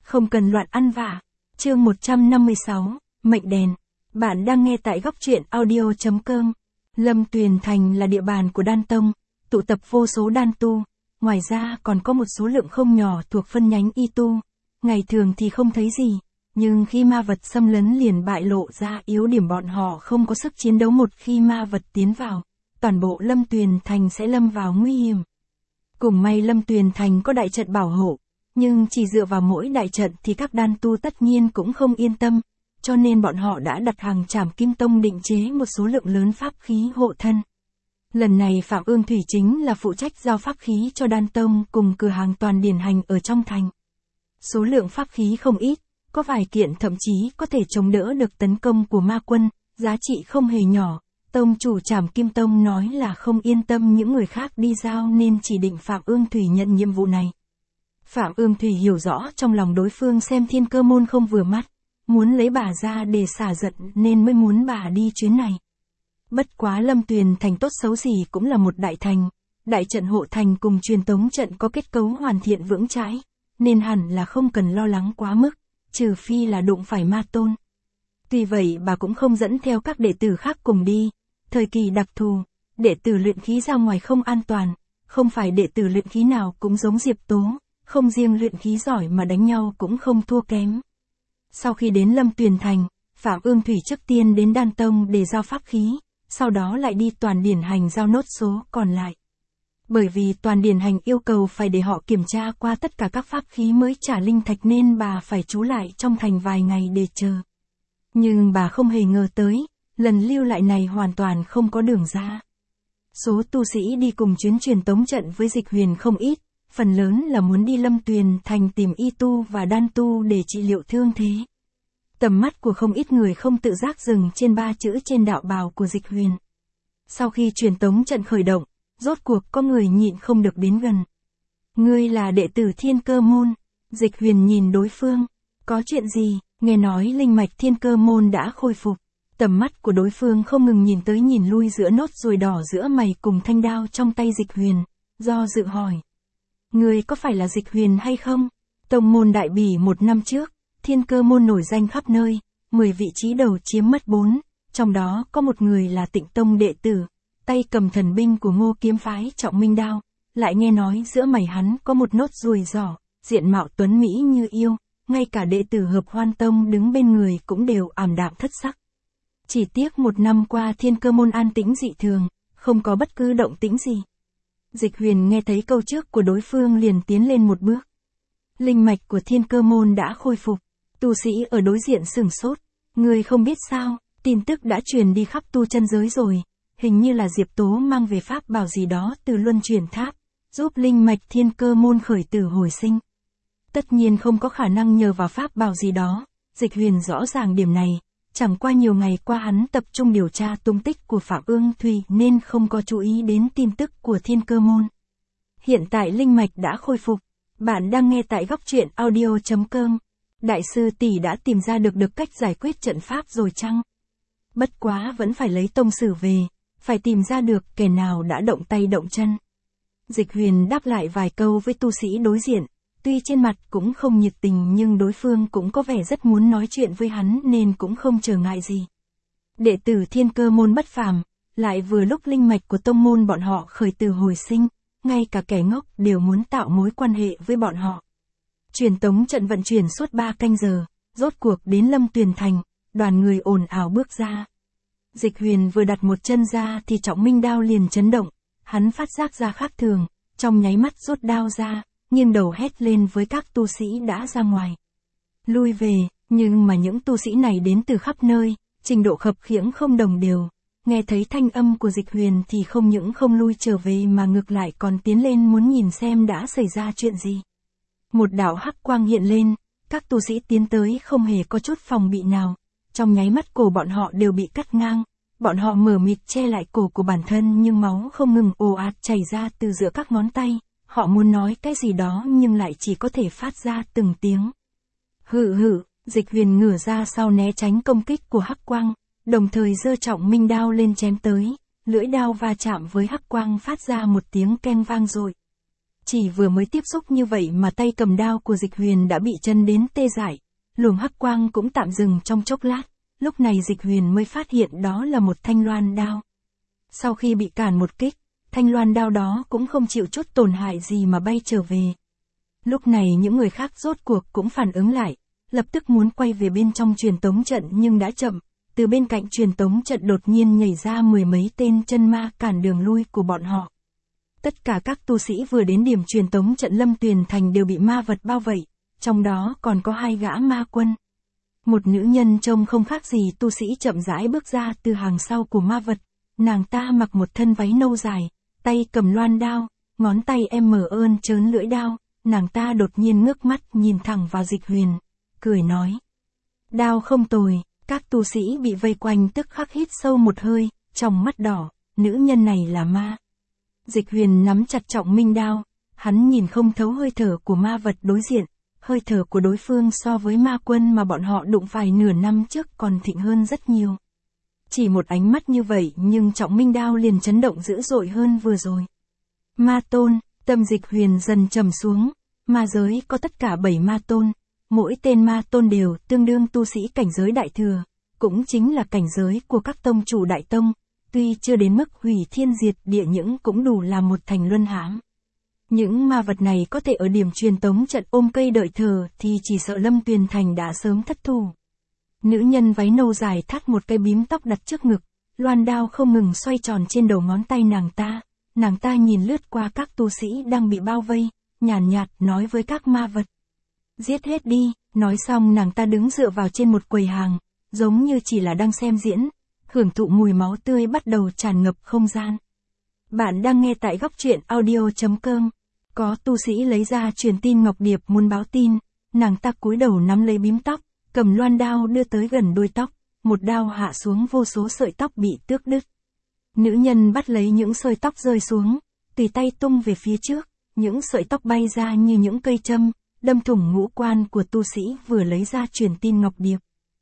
Không cần loạn ăn vạ. Chương 156, Mệnh đèn. Bạn đang nghe tại góc truyện audio.com. Lâm Tuyền Thành là địa bàn của Đan Tông, tụ tập vô số đan tu, ngoài ra còn có một số lượng không nhỏ thuộc phân nhánh y tu. Ngày thường thì không thấy gì, nhưng khi ma vật xâm lấn liền bại lộ ra yếu điểm, bọn họ không có sức chiến đấu. Một khi ma vật tiến vào, toàn bộ Lâm Tuyền Thành sẽ lâm vào nguy hiểm. Cùng may Lâm Tuyền Thành có đại trận bảo hộ, nhưng chỉ dựa vào mỗi đại trận thì các đan tu tất nhiên cũng không yên tâm, cho nên bọn họ đã đặt hàng Trảm Kim Tông định chế một số lượng lớn pháp khí hộ thân. Lần này Phạm Ương Thủy chính là phụ trách giao pháp khí cho Đan Tông cùng cửa hàng Toàn Điển Hành ở trong thành. Số lượng pháp khí không ít, có vài kiện thậm chí có thể chống đỡ được tấn công của ma quân, giá trị không hề nhỏ. Tông chủ Trảm Kim Tông nói là không yên tâm những người khác đi giao nên chỉ định Phạm Ương Thủy nhận nhiệm vụ này. Phạm Ương Thủy hiểu rõ trong lòng đối phương xem Thiên Cơ Môn không vừa mắt, muốn lấy bà ra để xả giận nên mới muốn bà đi chuyến này. Bất quá Lâm Tuyền Thành tốt xấu gì cũng là một đại thành, đại trận hộ thành cùng truyền tống trận có kết cấu hoàn thiện vững chãi, nên hẳn là không cần lo lắng quá mức, trừ phi là đụng phải ma tôn. Tuy vậy bà cũng không dẫn theo các đệ tử khác cùng đi, thời kỳ đặc thù, đệ tử luyện khí ra ngoài không an toàn, không phải đệ tử luyện khí nào cũng giống Diệp Tố, không riêng luyện khí giỏi mà đánh nhau cũng không thua kém. Sau khi đến Lâm Tuyền Thành, Phạm Ương Thủy trước tiên đến Đan Tông để giao pháp khí, sau đó lại đi Toàn Điển Hành giao nốt số còn lại. Bởi vì Toàn Điển Hành yêu cầu phải để họ kiểm tra qua tất cả các pháp khí mới trả linh thạch nên bà phải trú lại trong thành vài ngày để chờ. Nhưng bà không hề ngờ tới, lần lưu lại này hoàn toàn không có đường ra. Số tu sĩ đi cùng chuyến truyền tống trận với Dịch Huyền không ít, phần lớn là muốn đi Lâm Tuyền Thành tìm y tu và đan tu để trị liệu thương thế. Tầm mắt của không ít người không tự giác dừng trên 3 chữ trên đạo bào của Dịch Huyền. Sau khi truyền tống trận khởi động, rốt cuộc có người nhịn không được đến gần. Ngươi là đệ tử Thiên Cơ Môn. Dịch Huyền nhìn đối phương. Có chuyện gì? Nghe nói linh mạch Thiên Cơ Môn đã khôi phục. Tầm mắt của đối phương không ngừng nhìn tới nhìn lui giữa nốt ruồi đỏ giữa mày cùng thanh đao trong tay Dịch Huyền, do dự hỏi. Ngươi có phải là Dịch Huyền hay không? Tông môn đại bỉ 1 năm trước, Thiên Cơ Môn nổi danh khắp nơi, 10 vị trí đầu chiếm mất 4, trong đó có một người là Tịnh Tông đệ tử, tay cầm thần binh của Ngô Kiếm Phái Trọng Minh Đao, lại nghe nói giữa mày hắn có một nốt ruồi đỏ, diện mạo tuấn mỹ như yêu, ngay cả đệ tử Hợp Hoan Tông đứng bên người cũng đều ảm đạm thất sắc. Chỉ tiếc 1 năm qua Thiên Cơ Môn an tĩnh dị thường, không có bất cứ động tĩnh gì. Dịch Huyền nghe thấy câu trước của đối phương liền tiến lên một bước. Linh mạch của Thiên Cơ Môn đã khôi phục, tu sĩ ở đối diện sửng sốt. Người không biết sao, tin tức đã truyền đi khắp tu chân giới rồi, hình như là Diệp Tố mang về pháp bảo gì đó từ Luân Chuyển Tháp, giúp linh mạch Thiên Cơ Môn khởi tử hồi sinh. Tất nhiên không có khả năng nhờ vào pháp bảo gì đó, Dịch Huyền rõ ràng điểm này. Chẳng qua nhiều ngày qua hắn tập trung điều tra tung tích của Phạm Ương Thủy nên không có chú ý đến tin tức của Thiên Cơ Môn. Hiện tại linh mạch đã khôi phục. Bạn đang nghe tại góc truyện audio.com. Đại sư tỷ đã tìm ra được cách giải quyết trận pháp rồi chăng? Bất quá vẫn phải lấy tông sử về, phải tìm ra được kẻ nào đã động tay động chân. Dịch Huyền đáp lại vài câu với tu sĩ đối diện. Tuy trên mặt cũng không nhiệt tình nhưng đối phương cũng có vẻ rất muốn nói chuyện với hắn nên cũng không trở ngại gì. Đệ tử Thiên Cơ Môn bất phàm, lại vừa lúc linh mạch của tông môn bọn họ khởi tử hồi sinh, ngay cả kẻ ngốc đều muốn tạo mối quan hệ với bọn họ. Truyền tống trận vận chuyển suốt 3 canh giờ, rốt cuộc đến Lâm Tuyền Thành, đoàn người ồn ào bước ra. Dịch Huyền vừa đặt một chân ra thì Trọng Minh Đao liền chấn động, hắn phát giác ra khác thường, trong nháy mắt rút đao ra. Nghiêng đầu hét lên với các tu sĩ đã ra ngoài. Lui về, nhưng mà những tu sĩ này đến từ khắp nơi, trình độ khập khiễng không đồng đều. Nghe thấy thanh âm của Dịch Huyền thì không những không lui trở về mà ngược lại còn tiến lên muốn nhìn xem đã xảy ra chuyện gì. Một đạo hắc quang hiện lên, các tu sĩ tiến tới không hề có chút phòng bị nào. Trong nháy mắt cổ bọn họ đều bị cắt ngang. Bọn họ mở mịt che lại cổ của bản thân nhưng máu không ngừng ồ ạt chảy ra từ giữa các ngón tay. Họ muốn nói cái gì đó nhưng lại chỉ có thể phát ra từng tiếng. Hự hự, Dịch Huyền ngửa ra sau né tránh công kích của hắc quang, đồng thời giơ Trọng Minh Đao lên chém tới, lưỡi đao va chạm với hắc quang phát ra một tiếng keng vang dội. Chỉ vừa mới tiếp xúc như vậy mà tay cầm đao của Dịch Huyền đã bị chân đến tê dại, luồng hắc quang cũng tạm dừng trong chốc lát, lúc này Dịch Huyền mới phát hiện đó là một thanh loan đao. Sau khi bị cản một kích, thanh loan đao đó cũng không chịu chút tổn hại gì mà bay trở về. Lúc này những người khác rốt cuộc cũng phản ứng lại, lập tức muốn quay về bên trong truyền tống trận nhưng đã chậm, từ bên cạnh truyền tống trận đột nhiên nhảy ra mười mấy tên chân ma cản đường lui của bọn họ. Tất cả các tu sĩ vừa đến điểm truyền tống trận Lâm Tuyền Thành đều bị ma vật bao vây, trong đó còn có 2 gã ma quân. Một nữ nhân trông không khác gì tu sĩ chậm rãi bước ra từ hàng sau của ma vật, nàng ta mặc một thân váy nâu dài, tay cầm loan đao, ngón tay mở ơn trớn lưỡi đao, nàng ta đột nhiên ngước mắt nhìn thẳng vào Dịch Huyền, cười nói. Đao không tồi, các tu sĩ bị vây quanh tức khắc hít sâu một hơi, trong mắt đỏ, nữ nhân này là ma. Dịch Huyền nắm chặt trọng minh đao, hắn nhìn không thấu hơi thở của ma vật đối diện, hơi thở của đối phương so với ma quân mà bọn họ đụng phải nửa năm trước còn thịnh hơn rất nhiều. Chỉ một ánh mắt như vậy nhưng trọng minh đao liền chấn động dữ dội hơn vừa rồi. Ma tôn, tâm Dịch Huyền dần trầm xuống, ma giới có tất cả 7 ma tôn, mỗi tên ma tôn đều tương đương tu sĩ cảnh giới đại thừa, cũng chính là cảnh giới của các tông chủ đại tông, tuy chưa đến mức hủy thiên diệt địa những cũng đủ làm một thành luân hãm. Những ma vật này có thể ở điểm truyền tống trận ôm cây đợi thờ thì chỉ sợ Lâm Tuyền Thành đã sớm thất thủ. Nữ nhân váy nâu dài thắt một cây bím tóc đặt trước ngực, loan đao không ngừng xoay tròn trên đầu ngón tay nàng ta nhìn lướt qua các tu sĩ đang bị bao vây, nhàn nhạt nói với các ma vật. Giết hết đi, nói xong nàng ta đứng dựa vào trên một quầy hàng, giống như chỉ là đang xem diễn, hưởng thụ mùi máu tươi bắt đầu tràn ngập không gian. Bạn đang nghe tại góc truyện audio.com. Có tu sĩ lấy ra truyền tin ngọc điệp muốn báo tin, nàng ta cúi đầu nắm lấy bím tóc, cầm loan đao đưa tới gần đuôi tóc, một đao hạ xuống vô số sợi tóc bị tước đứt. Nữ nhân bắt lấy những sợi tóc rơi xuống, tùy tay tung về phía trước, những sợi tóc bay ra như những cây châm, đâm thủng ngũ quan của tu sĩ vừa lấy ra truyền tin ngọc điệp.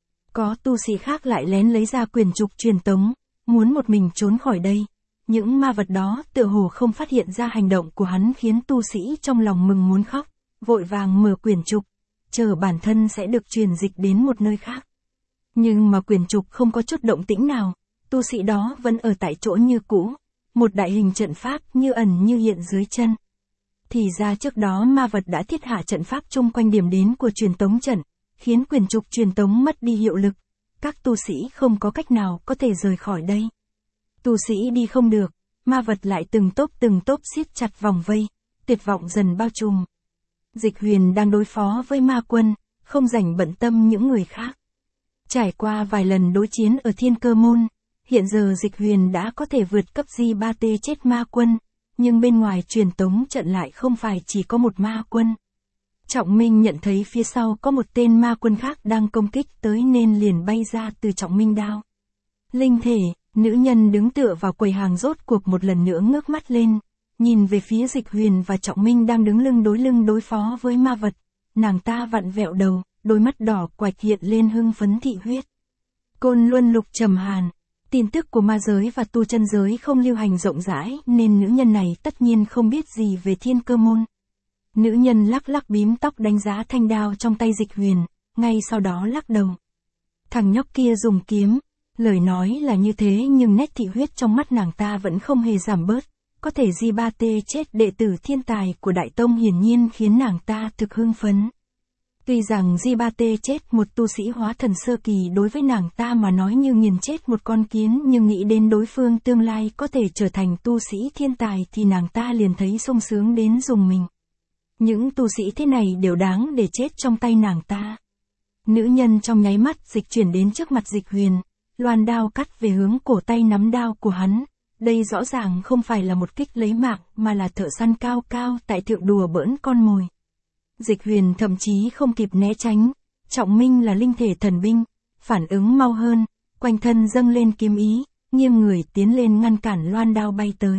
Có tu sĩ khác lại lén lấy ra quyển trục truyền tống, muốn một mình trốn khỏi đây. Những ma vật đó tựa hồ không phát hiện ra hành động của hắn khiến tu sĩ trong lòng mừng muốn khóc, vội vàng mở quyển trục, chờ bản thân sẽ được truyền dịch đến một nơi khác. Nhưng mà quyển trục không có chút động tĩnh nào, tu sĩ đó vẫn ở tại chỗ như cũ, một đại hình trận pháp như ẩn như hiện dưới chân. Thì ra trước đó ma vật đã thiết hạ trận pháp chung quanh điểm đến của truyền tống trận, khiến quyển trục truyền tống mất đi hiệu lực, các tu sĩ không có cách nào có thể rời khỏi đây. Tu sĩ đi không được, ma vật lại từng tốp siết chặt vòng vây, tuyệt vọng dần bao trùm. Dịch Huyền đang đối phó với ma quân, không rảnh bận tâm những người khác. Trải qua vài lần đối chiến ở Thiên Cơ Môn, hiện giờ Dịch Huyền đã có thể vượt cấp Di-ba-tê chết ma quân, nhưng bên ngoài truyền tống trận lại không phải chỉ có một ma quân. Trọng Minh nhận thấy phía sau có một tên ma quân khác đang công kích tới nên liền bay ra từ Trọng Minh đao. Linh thể, nữ nhân đứng tựa vào quầy hàng rốt cuộc một lần nữa ngước mắt lên, nhìn về phía Dịch Huyền và Trọng Minh đang đứng lưng đối phó với ma vật, nàng ta vặn vẹo đầu, đôi mắt đỏ quạch hiện lên hưng phấn thị huyết. Côn Luân Lục trầm hàn, tin tức của ma giới và tu chân giới không lưu hành rộng rãi nên nữ nhân này tất nhiên không biết gì về Thiên Cơ Môn. Nữ nhân lắc lắc bím tóc đánh giá thanh đao trong tay Dịch Huyền, ngay sau đó lắc đầu. Thằng nhóc kia dùng kiếm, lời nói là như thế nhưng nét thị huyết trong mắt nàng ta vẫn không hề giảm bớt, có thể Di-ba-tê chết đệ tử thiên tài của Đại Tông hiển nhiên khiến nàng ta thực hưng phấn. Tuy rằng Di-ba-tê chết một tu sĩ hóa thần sơ kỳ đối với nàng ta mà nói như nghiền chết một con kiến nhưng nghĩ đến đối phương tương lai có thể trở thành tu sĩ thiên tài thì nàng ta liền thấy sung sướng đến rùng mình. Những tu sĩ thế này đều đáng để chết trong tay nàng ta. Nữ nhân trong nháy mắt dịch chuyển đến trước mặt Dịch Huyền, loan đao cắt về hướng cổ tay nắm đao của hắn. Đây rõ ràng không phải là một kích lấy mạng mà là thợ săn cao tại thượng đùa bỡn con mồi. Dịch Huyền thậm chí không kịp né tránh, Trọng Minh là linh thể thần binh, phản ứng mau hơn, quanh thân dâng lên kiếm ý, nghiêng người tiến lên ngăn cản loan đao bay tới.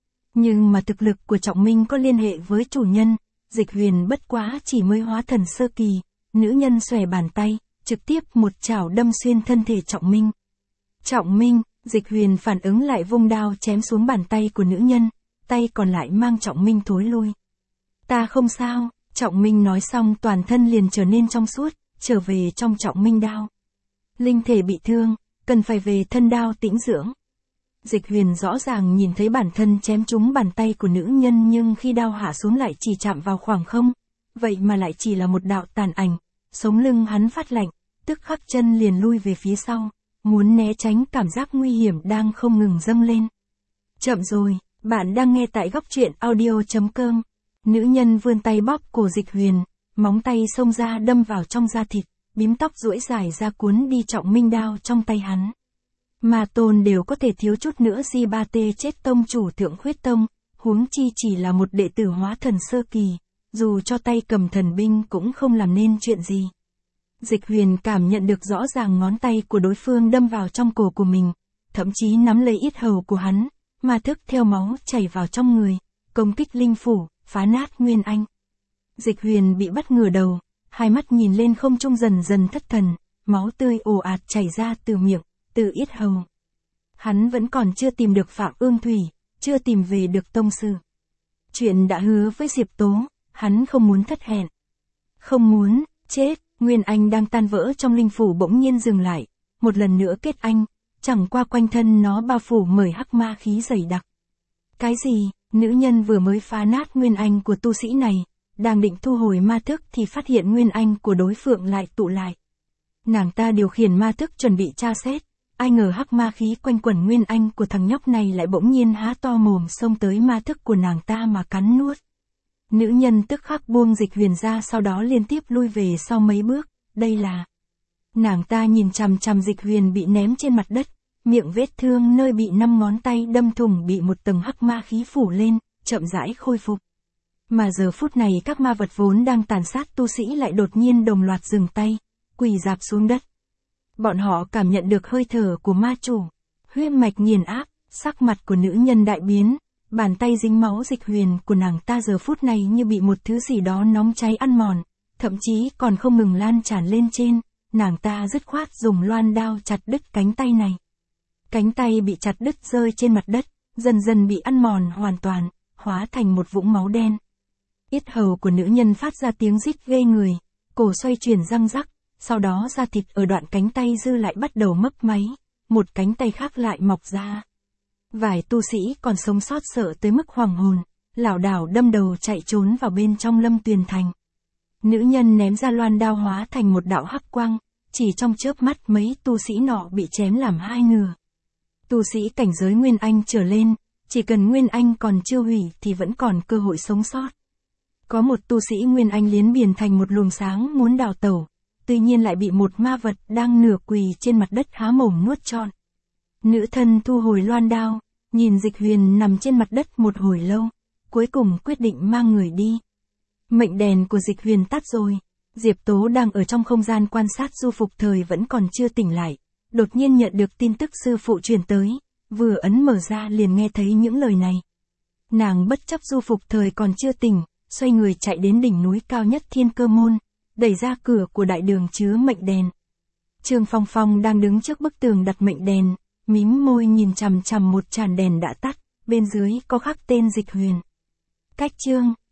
Nhưng mà thực lực của Trọng Minh có liên hệ với chủ nhân, Dịch Huyền bất quá chỉ mới hóa thần sơ kỳ, nữ nhân xòe bàn tay, trực tiếp một chảo đâm xuyên thân thể Trọng Minh. Trọng Minh, Dịch Huyền phản ứng lại vung đao chém xuống bàn tay của nữ nhân, tay còn lại mang Trọng Minh thối lui. Ta không sao, Trọng Minh nói xong toàn thân liền trở nên trong suốt, trở về trong Trọng Minh đao. Linh thể bị thương, cần phải về thân đao tĩnh dưỡng. Dịch Huyền rõ ràng nhìn thấy bản thân chém trúng bàn tay của nữ nhân nhưng khi đao hạ xuống lại chỉ chạm vào khoảng không, vậy mà lại chỉ là một đạo tàn ảnh, sống lưng hắn phát lạnh, tức khắc chân liền lui về phía sau, muốn né tránh cảm giác nguy hiểm đang không ngừng dâng lên. Chậm rồi, bạn đang nghe tại góc truyện audio.com. Nữ nhân vươn tay bóp cổ Dịch Huyền, móng tay xông ra đâm vào trong da thịt, bím tóc duỗi dài ra cuốn đi Trọng Minh đao trong tay hắn. Ma tôn đều có thể thiếu chút nữa di ba tê chết tông chủ Thượng Khuyết Tông, huống chi chỉ là một đệ tử hóa thần sơ kỳ, dù cho tay cầm thần binh cũng không làm nên chuyện gì. Dịch Huyền cảm nhận được rõ ràng ngón tay của đối phương đâm vào trong cổ của mình, thậm chí nắm lấy yết hầu của hắn, ma thức theo máu chảy vào trong người, công kích linh phủ, phá nát nguyên anh. Dịch Huyền bị bắt ngửa đầu, hai mắt nhìn lên không trung dần dần thất thần, máu tươi ồ ạt chảy ra từ miệng, từ yết hầu. Hắn vẫn còn chưa tìm được Phạm Ương Thủy, chưa tìm về được tông sư. Chuyện đã hứa với Diệp Tố, hắn không muốn thất hẹn. Không muốn, chết, nguyên anh đang tan vỡ trong linh phủ bỗng nhiên dừng lại, một lần nữa kết anh, chẳng qua quanh thân nó bao phủ bởi hắc ma khí dày đặc. Cái gì, nữ nhân vừa mới phá nát nguyên anh của tu sĩ này, đang định thu hồi ma thức thì phát hiện nguyên anh của đối phương lại tụ lại. Nàng ta điều khiển ma thức chuẩn bị tra xét, ai ngờ hắc ma khí quanh quẩn nguyên anh của thằng nhóc này lại bỗng nhiên há to mồm xông tới ma thức của nàng ta mà cắn nuốt. Nữ nhân tức khắc buông Dịch Huyền ra, sau đó liên tiếp lui về sau mấy bước, đây là... Nàng ta nhìn chằm chằm Dịch Huyền bị ném trên mặt đất, miệng vết thương nơi bị 5 ngón tay đâm thủng bị một tầng hắc ma khí phủ lên, chậm rãi khôi phục. Mà giờ phút này các ma vật vốn đang tàn sát tu sĩ lại đột nhiên đồng loạt dừng tay, quỳ rạp xuống đất. Bọn họ cảm nhận được hơi thở của ma chủ, huyết mạch nghiền áp, sắc mặt của nữ nhân đại biến, bàn tay dính máu Dịch Huyền của nàng ta giờ phút này như bị một thứ gì đó nóng cháy ăn mòn, thậm chí còn không ngừng lan tràn lên trên, nàng ta dứt khoát dùng loan đao chặt đứt cánh tay này. Cánh tay bị chặt đứt rơi trên mặt đất, dần dần bị ăn mòn hoàn toàn, hóa thành một vũng máu đen. Yết hầu của nữ nhân phát ra tiếng rít ghê người, cổ xoay chuyển răng rắc, sau đó da thịt ở đoạn cánh tay dư lại bắt đầu mấp máy, một cánh tay khác lại mọc ra. Vài tu sĩ còn sống sót sợ tới mức hoàng hồn, lảo đảo đâm đầu chạy trốn vào bên trong Lâm Tuyền Thành. Nữ nhân ném ra loan đao hóa thành một đạo hắc quang, chỉ trong chớp mắt mấy tu sĩ nọ bị chém làm hai nửa. Tu sĩ cảnh giới Nguyên Anh trở lên, chỉ cần Nguyên Anh còn chưa hủy thì vẫn còn cơ hội sống sót. Có một tu sĩ Nguyên Anh liến biển thành một luồng sáng muốn đào tẩu, tuy nhiên lại bị một ma vật đang nửa quỳ trên mặt đất há mồm nuốt trọn. Nữ thân thu hồi loan đao, nhìn Dịch Huyền nằm trên mặt đất một hồi lâu, cuối cùng quyết định mang người đi. Mệnh đèn của Dịch Huyền tắt rồi, Diệp Tố đang ở trong không gian quan sát Du Phục Thời vẫn còn chưa tỉnh lại, đột nhiên nhận được tin tức sư phụ truyền tới, vừa ấn mở ra liền nghe thấy những lời này. Nàng bất chấp Du Phục Thời còn chưa tỉnh, xoay người chạy đến đỉnh núi cao nhất Thiên Cơ Môn, đẩy ra cửa của đại đường chứa mệnh đèn. Trương Phong Phong đang đứng trước bức tường đặt mệnh đèn, mím môi nhìn chằm chằm một tràn đèn đã tắt, bên dưới có khắc tên Dịch Huyền. Cách chương